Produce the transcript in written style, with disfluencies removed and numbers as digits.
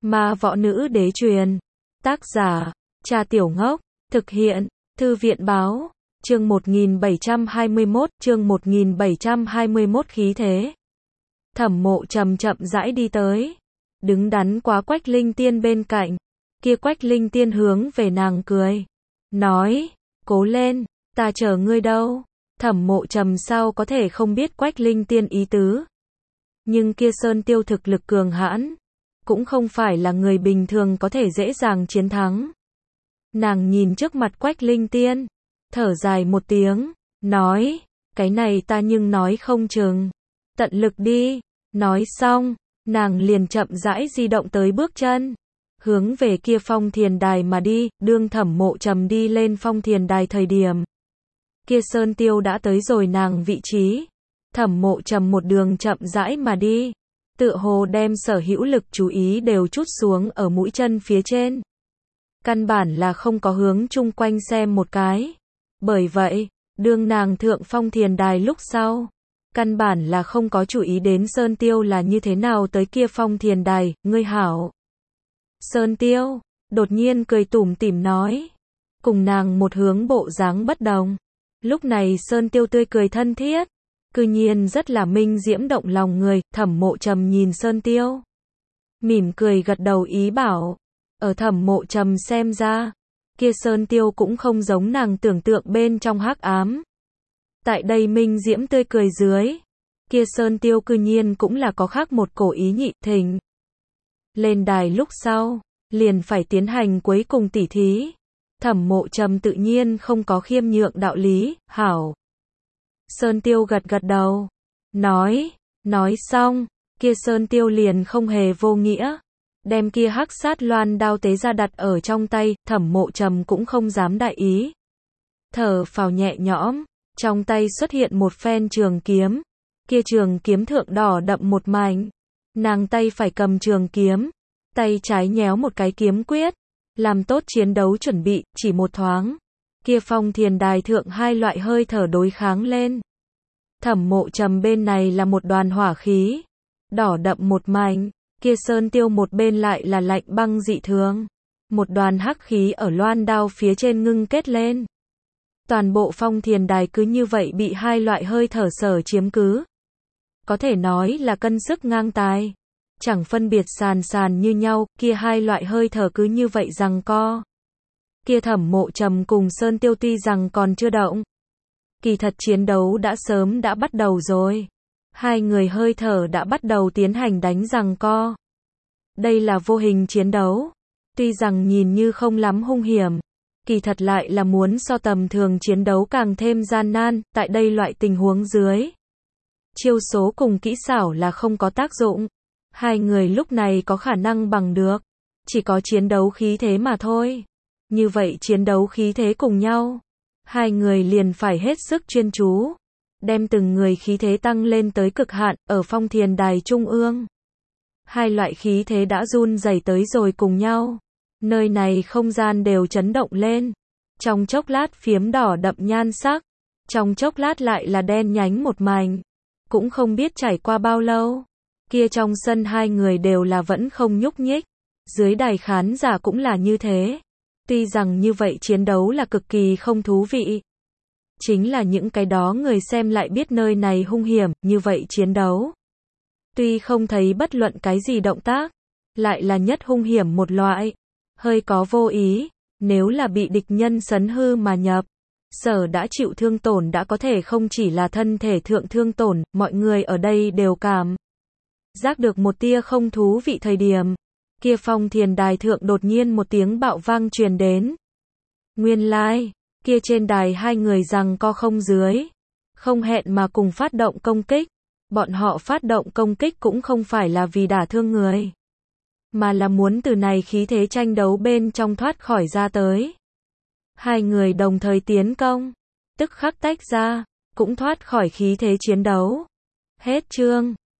Ma Võ Nữ Đế Truyền. Tác giả, Cha Tiểu Ngốc. Thực hiện, Thư viện Báo. Chương 1721, khí thế. Thẩm Mộ Trầm chậm rãi đi tới, đứng đắn quá Quách Linh Tiên bên cạnh. Kia Quách Linh Tiên hướng về nàng cười, nói, cố lên, ta chờ ngươi đâu. Thẩm Mộ Trầm sao có thể không biết Quách Linh Tiên ý tứ. Nhưng kia Sơn Tiêu thực lực cường hãn, cũng không phải là người bình thường có thể dễ dàng chiến thắng. Nàng nhìn trước mặt Quách Linh Tiên, thở dài một tiếng, nói, cái này ta nhưng nói không chừng. Tận lực đi. Nói xong, nàng liền chậm rãi di động tới bước chân, hướng về kia Phong Thiền Đài mà đi. Đương Thẩm Mộ Trầm đi lên Phong Thiền Đài thời điểm, kia Sơn Tiêu đã tới rồi nàng vị trí. Thẩm Mộ Trầm một đường chậm rãi mà đi, tựa hồ đem sở hữu lực chú ý đều trút xuống ở mũi chân phía trên. Căn bản là không có hướng chung quanh xem một cái. Bởi vậy, đương nàng thượng Phong Thiền Đài lúc sau, căn bản là không có chú ý đến Sơn Tiêu là như thế nào tới kia Phong Thiền Đài. Ngươi hảo. Sơn Tiêu đột nhiên cười tủm tỉm nói, cùng nàng một hướng bộ dáng bất đồng. Lúc này Sơn Tiêu tươi cười thân thiết, cư nhiên rất là minh diễm động lòng người. Thẩm Mộ Trầm nhìn Sơn Tiêu, mỉm cười gật đầu ý bảo. Ở Thẩm Mộ Trầm xem ra, kia Sơn Tiêu cũng không giống nàng tưởng tượng bên trong hắc ám. Tại đây minh diễm tươi cười dưới, kia Sơn Tiêu cư nhiên cũng là có khác một cổ ý nhị. Thỉnh lên đài lúc sau, liền phải tiến hành cuối cùng tỉ thí. Thẩm Mộ Trầm tự nhiên không có khiêm nhượng đạo lý. Hảo. Sơn Tiêu gật gật đầu, nói xong, kia Sơn Tiêu liền không hề vô nghĩa, đem kia hắc sát loan đao tế ra đặt ở trong tay. Thẩm Mộ Trầm cũng không dám đại ý, thở phào nhẹ nhõm, trong tay xuất hiện một phen trường kiếm. Kia trường kiếm thượng đỏ đậm một mảnh, nàng tay phải cầm trường kiếm, tay trái nhéo một cái kiếm quyết, làm tốt chiến đấu chuẩn bị. Chỉ một thoáng, kia Phong Thiền Đài thượng hai loại hơi thở đối kháng lên. Thẩm Mộ Trầm bên này là một đoàn hỏa khí, đỏ đậm một mảnh, kia Sơn Tiêu một bên lại là lạnh băng dị thường, một đoàn hắc khí ở loan đao phía trên ngưng kết lên. Toàn bộ Phong Thiền Đài cứ như vậy bị hai loại hơi thở sở chiếm cứ. Có thể nói là cân sức ngang tài, chẳng phân biệt sàn như nhau. Kia hai loại hơi thở cứ như vậy giằng co. Kia Thẩm Mộ Trầm cùng Sơn Tiêu tuy rằng còn chưa động, kỳ thật chiến đấu đã sớm đã bắt đầu rồi. Hai người hơi thở đã bắt đầu tiến hành đánh giằng co. Đây là vô hình chiến đấu, tuy rằng nhìn như không lắm hung hiểm, kỳ thật lại là muốn so tầm thường chiến đấu càng thêm gian nan. Tại đây loại tình huống dưới, chiêu số cùng kỹ xảo là không có tác dụng. Hai người lúc này có khả năng bằng được, chỉ có chiến đấu khí thế mà thôi. Như vậy chiến đấu khí thế cùng nhau, hai người liền phải hết sức chuyên chú, đem từng người khí thế tăng lên tới cực hạn. Ở Phong Thiền Đài trung ương, hai loại khí thế đã run rẩy tới rồi cùng nhau. Nơi này không gian đều chấn động lên, trong chốc lát phiếm đỏ đậm nhan sắc, trong chốc lát lại là đen nhánh một mảnh. Cũng không biết trải qua bao lâu, kia trong sân hai người đều là vẫn không nhúc nhích, dưới đài khán giả cũng là như thế. Tuy rằng như vậy chiến đấu là cực kỳ không thú vị, chính là những cái đó người xem lại biết nơi này hung hiểm. Như vậy chiến đấu, tuy không thấy bất luận cái gì động tác, lại là nhất hung hiểm một loại. Hơi có vô ý, nếu là bị địch nhân sấn hư mà nhập, sở đã chịu thương tổn đã có thể không chỉ là thân thể thượng thương tổn. Mọi người ở đây đều cảm giác được một tia không thú vị thời điểm, kia Phong Thiền Đài thượng đột nhiên một tiếng bạo vang truyền đến. Nguyên lai, kia trên đài hai người giằng co không dưới, không hẹn mà cùng phát động công kích. Bọn họ phát động công kích cũng không phải là vì đả thương người, mà là muốn từ này khí thế tranh đấu bên trong thoát khỏi ra tới. Hai người đồng thời tiến công, tức khắc tách ra, cũng thoát khỏi khí thế chiến đấu. Hết chương.